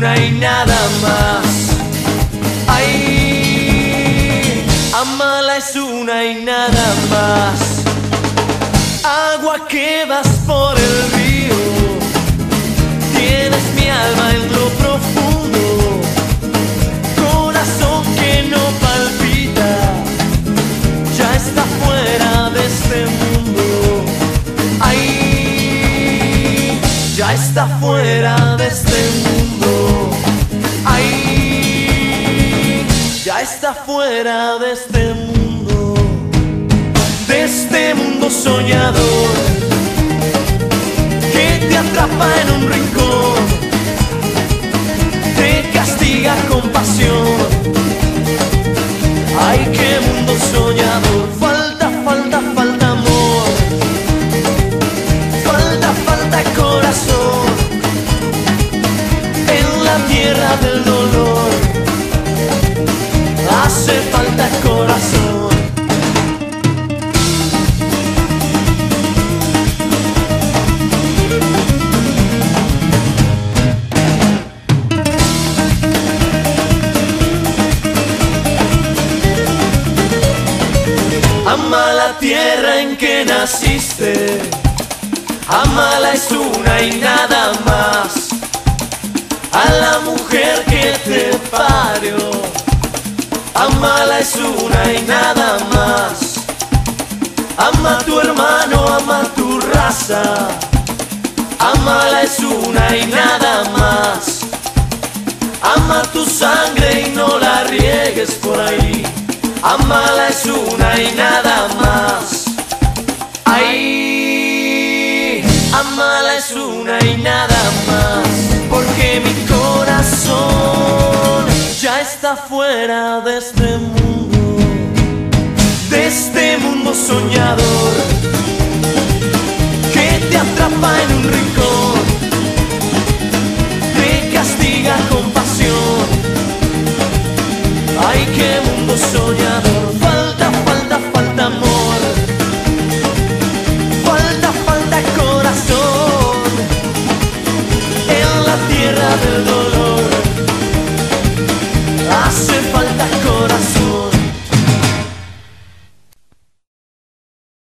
una y nada más. Ay, amala es una y nada más. Agua que vas por el río, tienes mi alma en lo profundo, corazón que no palpita, ya está fuera de este mundo. Ay, ya está fuera de este mundo. Ay, ya está fuera de este mundo. De este mundo soñador que te atrapa en un rincón, te castiga con pasión. Ay, qué mundo soñador. Falta, falta, falta amor, falta, falta corazón. En la tierra del dolor hace falta corazón. Ama la tierra en que naciste, amala es una y nada más. A la mujer que te parió, amala es una y nada más. Ama a tu hermano, ama tu raza, amala es una y nada más. Ama tu sangre y no la riegues por ahí, amala es una y nada más. Ay, amala es una y nada más. Porque mi corazón ya está fuera de este mundo soñador.